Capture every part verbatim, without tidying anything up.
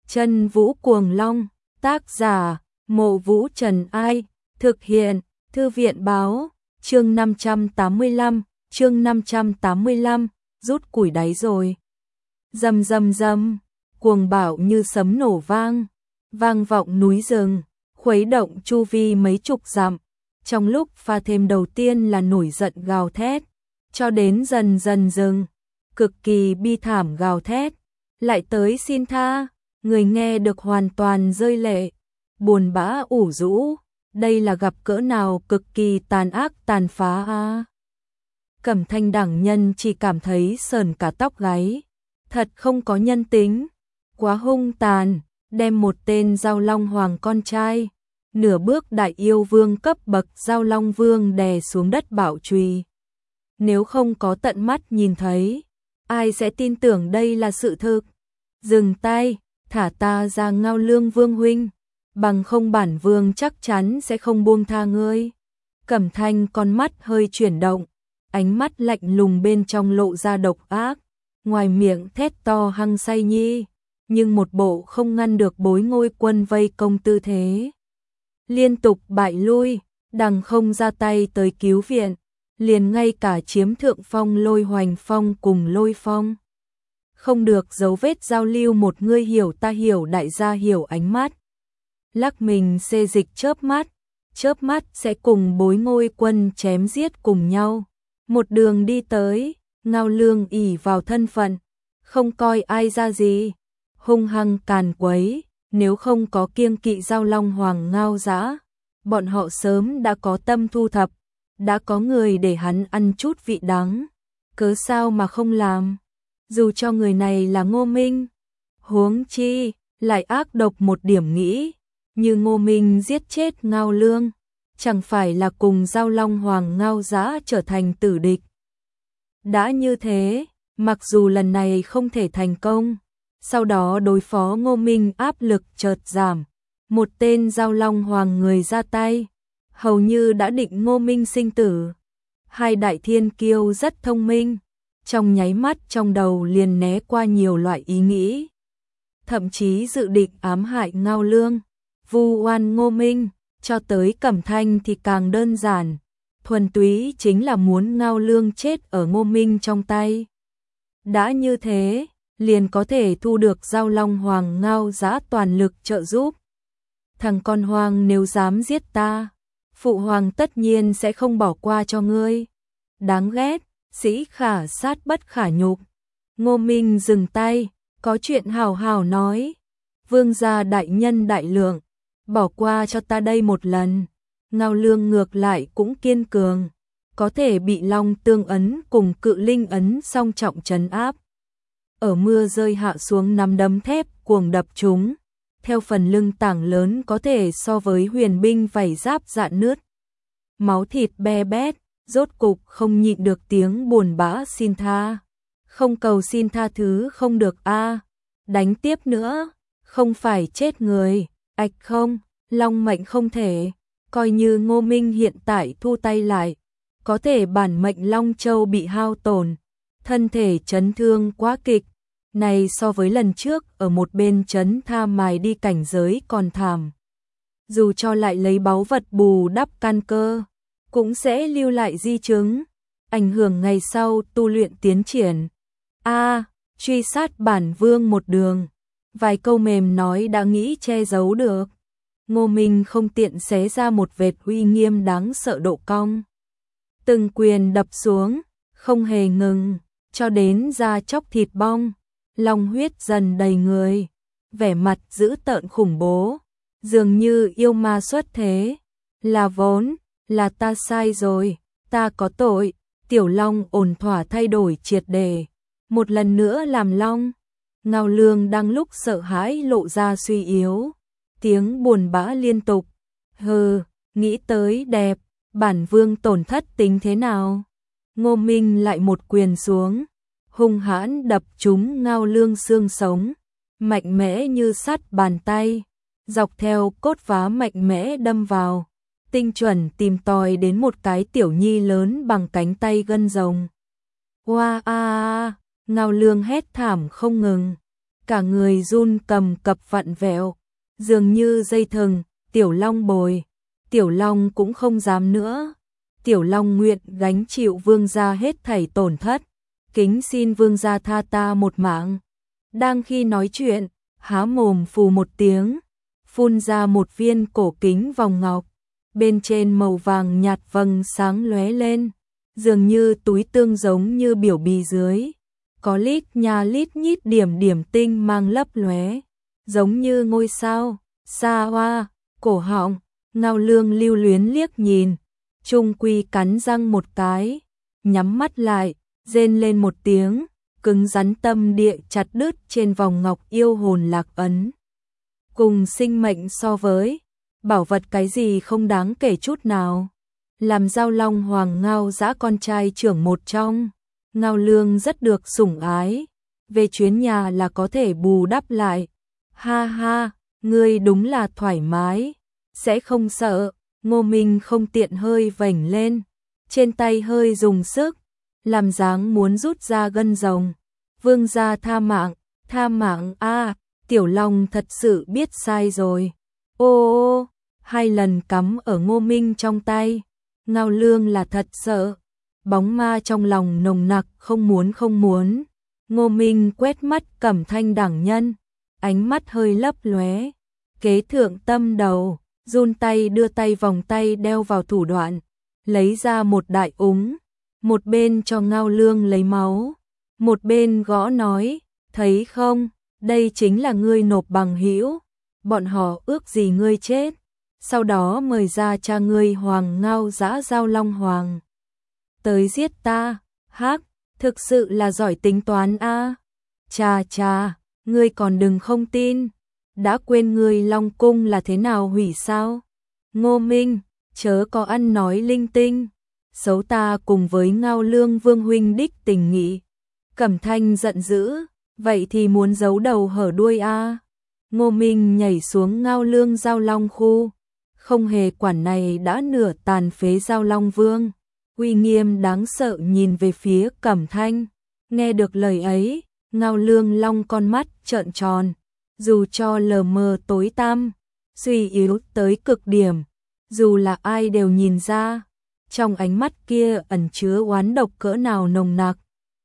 Chân Vũ Cuồng Long, tác giả, Mộ Vũ Trần Ai, thực hiện, Thư viện Báo, chương năm trăm tám mươi lăm, chương năm trăm tám mươi lăm, rút củi đáy rồi. Rầm rầm rầm, cuồng bạo như sấm nổ vang, vang vọng núi rừng, khuấy động chu vi mấy chục dặm. Trong lúc pha thêm đầu tiên là nổi giận gào thét, cho đến dần dần dừng, cực kỳ bi thảm gào thét, lại tới xin tha, người nghe được hoàn toàn rơi lệ, buồn bã ủ rũ, đây là gặp cỡ nào cực kỳ tàn ác tàn phá a. Cẩm Thanh đẳng nhân chỉ cảm thấy sờn cả tóc gáy, thật không có nhân tính, quá hung tàn, đem một tên Giao Long Hoàng con trai, nửa bước đại yêu vương cấp bậc Giao Long Vương đè xuống đất bạo chùy. Nếu không có tận mắt nhìn thấy, ai sẽ tin tưởng đây là sự thực? Dừng tay, thả ta ra Ngao Lương Vương huynh, bằng không bản vương chắc chắn sẽ không buông tha ngươi. Cẩm Thanh con mắt hơi chuyển động, ánh mắt lạnh lùng bên trong lộ ra độc ác, ngoài miệng thét to hăng say nhi, nhưng một bộ không ngăn được bối ngôi quân vây công tư thế. Liên tục bại lui, đằng không ra tay tới cứu viện, liền ngay cả chiếm thượng phong Lôi Hoành Phong cùng Lôi Phong. Không được dấu vết giao lưu một ngươi hiểu ta hiểu đại gia hiểu ánh mắt. Lắc mình xê dịch chớp mắt, chớp mắt sẽ cùng bối ngôi quân chém giết cùng nhau. Một đường đi tới, Ngao Lương ỷ vào thân phận, không coi ai ra gì, hung hăng càn quấy, nếu không có kiêng kỵ Giao Long Hoàng Ngao Dã, bọn họ sớm đã có tâm thu thập, đã có người để hắn ăn chút vị đắng, cớ sao mà không làm, dù cho người này là Ngô Minh. Huống chi, lại ác độc một điểm nghĩ, như Ngô Minh giết chết Ngao Lương, chẳng phải là cùng Giao Long Hoàng Ngao Dã trở thành tử địch. Đã như thế, mặc dù lần này không thể thành công, sau đó đối phó Ngô Minh áp lực chợt giảm, một tên Giao Long Hoàng người ra tay, hầu như đã định Ngô Minh sinh tử. Hai đại thiên kiêu rất thông minh, trong nháy mắt trong đầu liền né qua nhiều loại ý nghĩ, thậm chí dự định ám hại Ngao Lương, vu oan Ngô Minh. Cho tới Cẩm Thanh thì càng đơn giản, thuần túy chính là muốn Ngao Lương chết ở Ngô Minh trong tay. Đã như thế, liền có thể thu được Giao Long Hoàng Ngao Dã toàn lực trợ giúp. Thằng con hoang nếu dám giết ta, phụ hoàng tất nhiên sẽ không bỏ qua cho ngươi. Đáng ghét, sĩ khả sát bất khả nhục. Ngô Minh dừng tay, có chuyện hào hào nói. Vương gia đại nhân đại lượng, bỏ qua cho ta đây một lần. Ngao Lương ngược lại cũng kiên cường, có thể bị Long Tương ấn cùng Cự Linh ấn song trọng trấn áp. Ở mưa rơi hạ xuống nắm đấm thép cuồng đập chúng, theo phần lưng tảng lớn có thể so với huyền binh vảy giáp dạn nứt. Máu thịt be bét, rốt cục không nhịn được tiếng buồn bã xin tha. Không cầu xin tha thứ không được a, đánh tiếp nữa, không phải chết người. Ạch không, long mệnh không thể, coi như Ngô Minh hiện tại thu tay lại, có thể bản mệnh Long Châu bị hao tổn, thân thể chấn thương quá kịch, này so với lần trước ở một bên chấn tha mài đi cảnh giới còn thảm. Dù cho lại lấy báu vật bù đắp căn cơ, cũng sẽ lưu lại di chứng, ảnh hưởng ngày sau tu luyện tiến triển. A, truy sát bản vương một đường. Vài câu mềm nói đã nghĩ che giấu được. Ngô Minh không tiện xé ra một vệt uy nghiêm đáng sợ độ cong. Từng quyền đập xuống, không hề ngừng, cho đến da chóc thịt bong, long huyết dần đầy người, vẻ mặt dữ tợn khủng bố, dường như yêu ma xuất thế. Là vốn, là ta sai rồi, ta có tội. Tiểu Long ổn thỏa thay đổi triệt đề, một lần nữa làm long. Ngao Lương đang lúc sợ hãi lộ ra suy yếu, tiếng buồn bã liên tục. Hừ, nghĩ tới đẹp, bản vương tổn thất tính thế nào? Ngô Minh lại một quyền xuống, hung hãn đập trúng Ngao Lương xương sống, mạnh mẽ như sắt bàn tay, dọc theo cốt vá mạnh mẽ đâm vào, tinh chuẩn tìm tòi đến một cái tiểu nhi lớn bằng cánh tay gân rồng. Oa a a, Ngao Lương hét thảm không ngừng. cả người run cầm cập vặn vẹo, dường như dây thừng. Tiểu Long bồi, Tiểu Long cũng không dám nữa. Tiểu Long nguyện gánh chịu vương gia hết thảy tổn thất, kính xin vương gia tha ta một mạng. Đang khi nói chuyện, há mồm phù một tiếng, phun ra một viên cổ kính vòng ngọc, bên trên màu vàng nhạt vầng sáng lóe lên, dường như túi tương giống như biểu bì dưới, có lít nha lít nhít điểm điểm tinh mang lấp lóe, giống như ngôi sao, xa hoa, cổ họng. Ngao Lương lưu luyến liếc nhìn, trung quy cắn răng một cái, nhắm mắt lại, rên lên một tiếng, cứng rắn tâm địa chặt đứt trên vòng ngọc yêu hồn lạc ấn. Cùng sinh mệnh so với, bảo vật cái gì không đáng kể chút nào. Làm Giao Long Hoàng Ngao Dã con trai trưởng một trong, Ngao Lương rất được sủng ái, về chuyến nhà là có thể bù đắp lại. Ha ha, ngươi đúng là thoải mái, sẽ không sợ. Ngô Minh không tiện hơi vểnh lên, trên tay hơi dùng sức, làm dáng muốn rút ra gân rồng. Vương gia tha mạng, tha mạng a, Tiểu Long thật sự biết sai rồi. Ô ô, hai lần cắm ở Ngô Minh trong tay, Ngao Lương là thật sợ, bóng ma trong lòng nồng nặc không muốn không muốn. Ngô Minh quét mắt Cẩm Thanh đẳng nhân, ánh mắt hơi lấp lóe, kế thượng tâm đầu, run tay đưa tay vòng tay đeo vào thủ đoạn, lấy ra một đại úng, một bên cho Ngao Lương lấy máu, một bên gõ nói, thấy không, đây chính là ngươi nộp bằng hữu, bọn họ ước gì ngươi chết, sau đó mời ra cha ngươi Hoàng Ngao Dã Giao Long Hoàng tới giết ta. Hắc, thực sự là giỏi tính toán a. À. Cha cha, ngươi còn đừng không tin, đã quên ngươi Long cung là thế nào hủy sao? Ngô Minh, chớ có ăn nói linh tinh, xấu ta cùng với Ngao Lương vương huynh đích tình nghị. Cẩm Thanh giận dữ, vậy thì muốn giấu đầu hở đuôi a. À. Ngô Minh nhảy xuống Ngao Lương Giao Long khu, không hề quản này đã nửa tàn phế Giao Long Vương, uy nghiêm đáng sợ nhìn về phía Cẩm Thanh. Nghe được lời ấy, Ngao Lương Long con mắt trợn tròn, dù cho lờ mờ tối tăm, suy yếu tới cực điểm, dù là ai đều nhìn ra, trong ánh mắt kia ẩn chứa oán độc cỡ nào nồng nặc.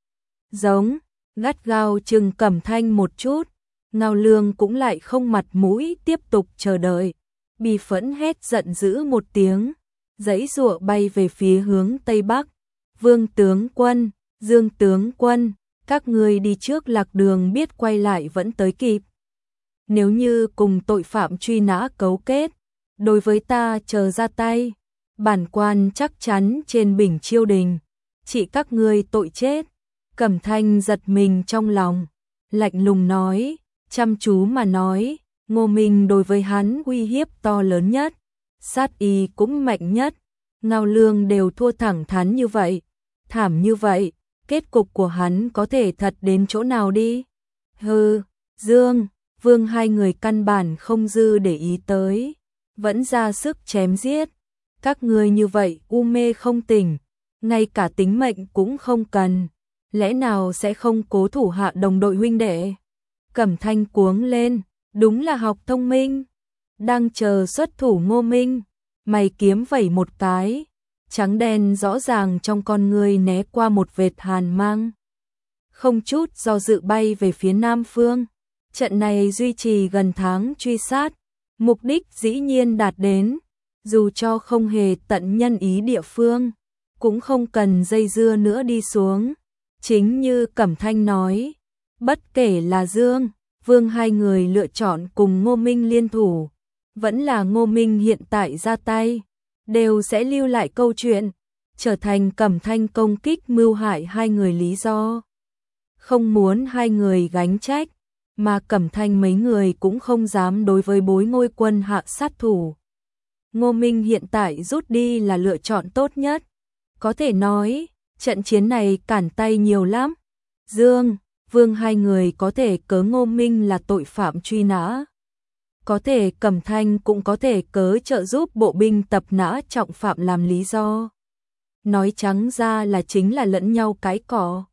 Giống, gắt gao chừng Cẩm Thanh một chút, Ngao Lương cũng lại không mặt mũi tiếp tục chờ đợi, bi phẫn hét giận dữ một tiếng, giãy giụa bay về phía hướng Tây Bắc. Vương tướng quân, Dương tướng quân, các ngươi đi trước lạc đường biết quay lại vẫn tới kịp. Nếu như cùng tội phạm truy nã cấu kết, đối với ta chờ ra tay, bản quan chắc chắn trên bình chiêu đình, chỉ các ngươi tội chết. Cẩm Thanh giật mình trong lòng, lạnh lùng nói, chăm chú mà nói, Ngô Minh đối với hắn uy hiếp to lớn nhất, sát ý cũng mạnh nhất, Ngao Lương đều thua thẳng thắn như vậy, thảm như vậy, kết cục của hắn có thể thật đến chỗ nào đi. Hừ, Dương, Vương hai người căn bản không dư để ý tới, vẫn ra sức chém giết, các ngươi như vậy u mê không tỉnh, ngay cả tính mệnh cũng không cần, lẽ nào sẽ không cố thủ hạ đồng đội huynh đệ? Cẩm Thanh cuống lên, đúng là học thông minh, đang chờ xuất thủ Ngô Minh, mày kiếm vẩy một cái, trắng đen rõ ràng trong con người né qua một vệt hàn mang, không chút do dự bay về phía Nam Phương. Trận này duy trì gần tháng truy sát, mục đích dĩ nhiên đạt đến, dù cho không hề tận nhân ý địa phương, cũng không cần dây dưa nữa đi xuống. Chính như Cẩm Thanh nói, bất kể là Dương, Vương hai người lựa chọn cùng Ngô Minh liên thủ, vẫn là Ngô Minh hiện tại ra tay, đều sẽ lưu lại câu chuyện, trở thành Cẩm Thanh công kích mưu hại hai người lý do. Không muốn hai người gánh trách, mà Cẩm Thanh mấy người cũng không dám đối với Bối Ngôi quân hạ sát thủ. Ngô Minh hiện tại rút đi là lựa chọn tốt nhất. Có thể nói, trận chiến này cản tay nhiều lắm. Dương, Vương hai người có thể cớ Ngô Minh là tội phạm truy nã. Có thể Cẩm Thanh cũng có thể cớ trợ giúp bộ binh tập nã trọng phạm làm lý do. Nói trắng ra là chính là lẫn nhau cái cỏ.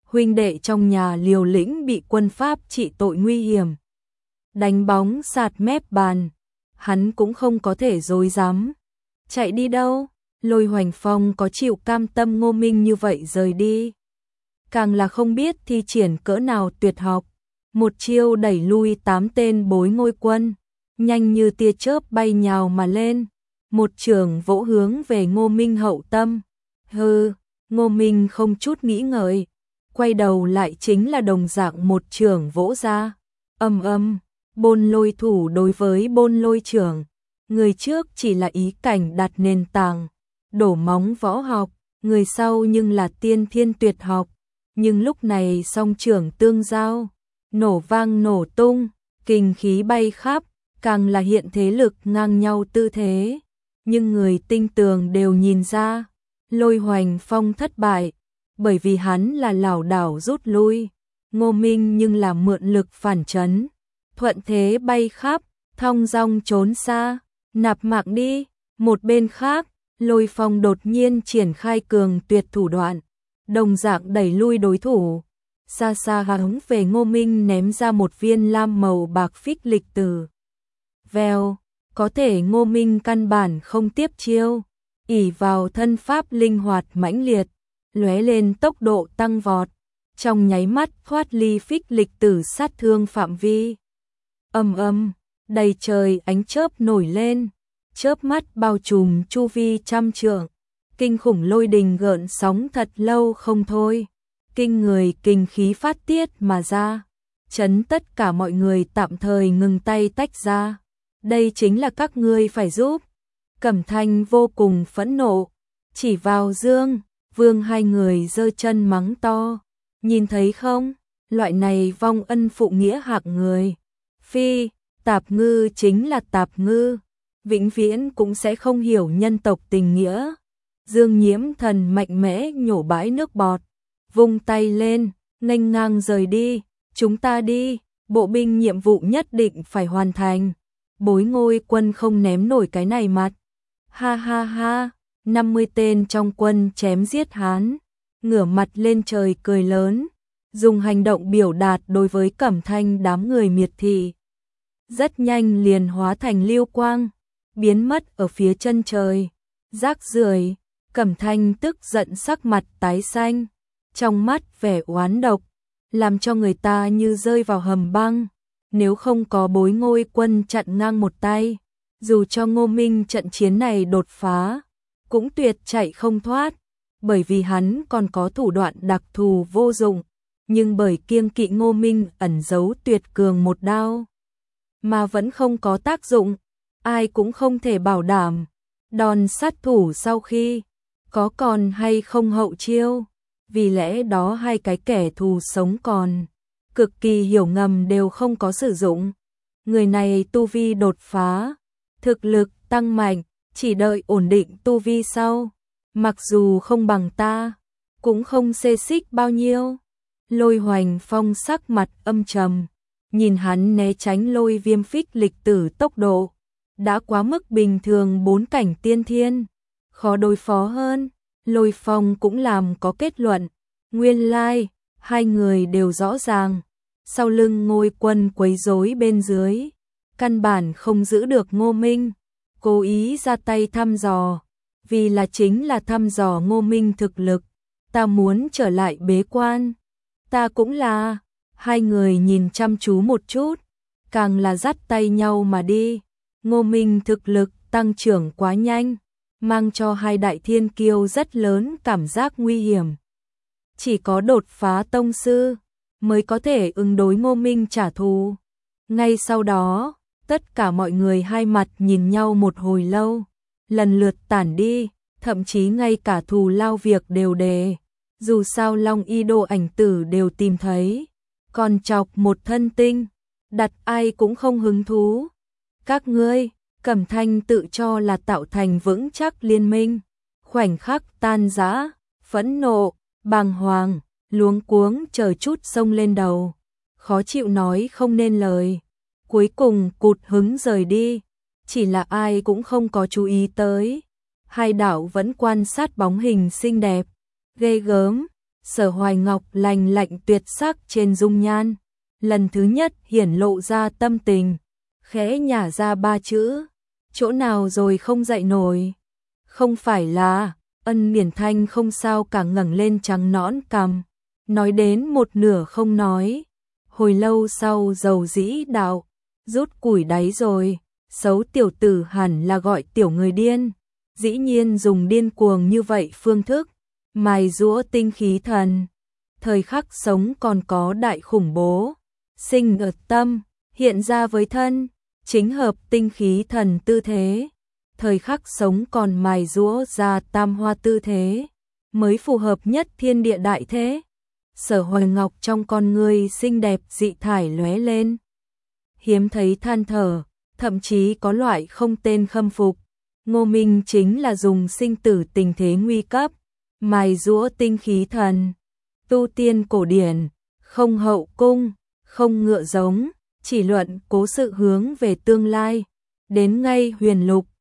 huynh đệ trong nhà liều lĩnh bị quân Pháp trị tội nguy hiểm. Đánh bóng sạt mép bàn, hắn cũng không có thể dối dám. Chạy đi đâu? Lôi Hoành Phong có chịu cam tâm Ngô Minh như vậy rời đi. Càng là không biết thi triển cỡ nào tuyệt học. Một chiêu đẩy lui tám tên Bối Ngôi quân, nhanh như tia chớp bay nhào mà lên. Một chưởng vỗ hướng về Ngô Minh hậu tâm. Hừ, Ngô Minh không chút nghĩ ngợi, quay đầu lại chính là đồng dạng một chưởng vỗ ra. Âm âm, Bôn Lôi thủ đối với Bôn Lôi chưởng. Người trước chỉ là ý cảnh đặt nền tảng, đổ móng võ học, người sau nhưng là tiên thiên tuyệt học. Nhưng lúc này song chưởng tương giao, nổ vang nổ tung, kinh khí bay khắp, càng là hiện thế lực ngang nhau tư thế. Nhưng người tinh tường đều nhìn ra, Lôi Hoành Phong thất bại, bởi vì hắn là lảo đảo rút lui. Ngô Minh nhưng là mượn lực phản chấn, thuận thế bay khắp, thong dong trốn xa, nạp mạng đi. Một bên khác, Lôi Phong đột nhiên triển khai cường tuyệt thủ đoạn, đồng dạng đẩy lui đối thủ. Xa xa hướng về Ngô Minh ném ra một viên lam màu bạc phích lịch tử. Vèo, có thể Ngô Minh căn bản không tiếp chiêu, ỷ vào thân pháp linh hoạt mãnh liệt, lóe lên tốc độ tăng vọt, trong nháy mắt thoát ly phích lịch tử sát thương phạm vi. Ầm ầm, đầy trời ánh chớp nổi lên, chớp mắt bao trùm chu vi trăm trượng, kinh khủng lôi đình gợn sóng thật lâu không thôi, kinh người kinh khí phát tiết mà ra, chấn tất cả mọi người tạm thời ngừng tay tách ra. Đây chính là các ngươi phải giúp. Cẩm Thanh vô cùng phẫn nộ, chỉ vào Dương, Vương hai người giơ chân mắng to. Nhìn thấy không, loại này vong ân phụ nghĩa hạng người. Phi, tạp ngư chính là tạp ngư, vĩnh viễn cũng sẽ không hiểu nhân tộc tình nghĩa. Dương Nhiễm Thần mạnh mẽ nhổ bãi nước bọt, vung tay lên, nghênh ngang rời đi. Chúng ta đi, bộ binh nhiệm vụ nhất định phải hoàn thành. Bối Ngôi quân không ném nổi cái này mặt. Ha ha ha, năm mươi tên trong quân chém giết Hán, ngửa mặt lên trời cười lớn, dùng hành động biểu đạt đối với Cẩm Thanh đám người miệt thị. Rất nhanh liền hóa thành lưu quang, biến mất ở phía chân trời. Rác rưởi, Cẩm Thanh tức giận sắc mặt tái xanh, trong mắt vẻ oán độc, làm cho người ta như rơi vào hầm băng. Nếu không có Bối Ngôi quân chặn ngang một tay, dù cho Ngô Minh trận chiến này đột phá, cũng tuyệt chạy không thoát, bởi vì hắn còn có thủ đoạn đặc thù vô dụng, nhưng bởi kiêng kỵ Ngô Minh ẩn giấu tuyệt cường một đao, mà vẫn không có tác dụng, ai cũng không thể bảo đảm. Đòn sát thủ sau khi có còn hay không hậu chiêu, vì lẽ đó hai cái kẻ thù sống còn cực kỳ hiểu ngầm đều không có sử dụng. Người này tu vi đột phá, thực lực tăng mạnh, chỉ đợi ổn định tu vi sau, mặc dù không bằng ta, cũng không xê xích bao nhiêu. Lôi Hoành Phong sắc mặt âm trầm, nhìn hắn né tránh lôi viêm phích lịch tử tốc độ, đã quá mức bình thường bốn cảnh tiên thiên, khó đối phó hơn. Lôi Phong cũng làm có kết luận, nguyên lai, hai người đều rõ ràng, sau lưng Ngôi quân quấy rối bên dưới, căn bản không giữ được Ngô Minh, cố ý ra tay thăm dò, vì là chính là thăm dò Ngô Minh thực lực. Ta muốn trở lại bế quan, ta cũng là. Hai người nhìn chăm chú một chút, càng là dắt tay nhau mà đi. Ngô Minh thực lực tăng trưởng quá nhanh, mang cho hai đại thiên kiêu rất lớn cảm giác nguy hiểm. Chỉ có đột phá tông sư mới có thể ứng đối Ngô Minh trả thù. Ngay sau đó, tất cả mọi người hai mặt nhìn nhau một hồi lâu, lần lượt tản đi, thậm chí ngay cả thù lao việc đều đề. Dù sao Long Y Đô ảnh tử đều tìm thấy, còn chọc một thân tinh, đặt ai cũng không hứng thú. Các ngươi, Cẩm Thanh tự cho là tạo thành vững chắc liên minh, khoảnh khắc tan rã, phẫn nộ, bàng hoàng, luống cuống chờ chút xông lên đầu, khó chịu nói không nên lời, cuối cùng cụt hứng rời đi, chỉ là ai cũng không có chú ý tới. Hai đạo vẫn quan sát bóng hình xinh đẹp, ghê gớm, Sở Hoài Ngọc lành lạnh tuyệt sắc trên dung nhan, lần thứ nhất hiển lộ ra tâm tình, khẽ nhả ra ba chữ, chỗ nào rồi không dậy nổi. Không phải là, Ân Điển Thanh không sao cả ngẩng lên trắng nõn cằm, nói đến một nửa không nói. Hồi lâu sau dầu dĩ đạo, rút củi đáy rồi, xấu tiểu tử hẳn là gọi tiểu người điên, dĩ nhiên dùng điên cuồng như vậy phương thức, mài giũa tinh khí thần. Thời khắc sống còn có đại khủng bố, sinh ở tâm, hiện ra với thân, chính hợp tinh khí thần tư thế. Thời khắc sống còn mài giũa ra tam hoa tư thế, mới phù hợp nhất thiên địa đại thế. Sở Hoài Ngọc trong con người xinh đẹp dị thải lóe lên, hiếm thấy than thở, thậm chí có loại không tên khâm phục. Ngô Minh chính là dùng sinh tử tình thế nguy cấp, mài giũa tinh khí thần. Tu tiên cổ điển, không hậu cung, không ngựa giống, chỉ luận cố sự hướng về tương lai. Đến ngay huyền lục,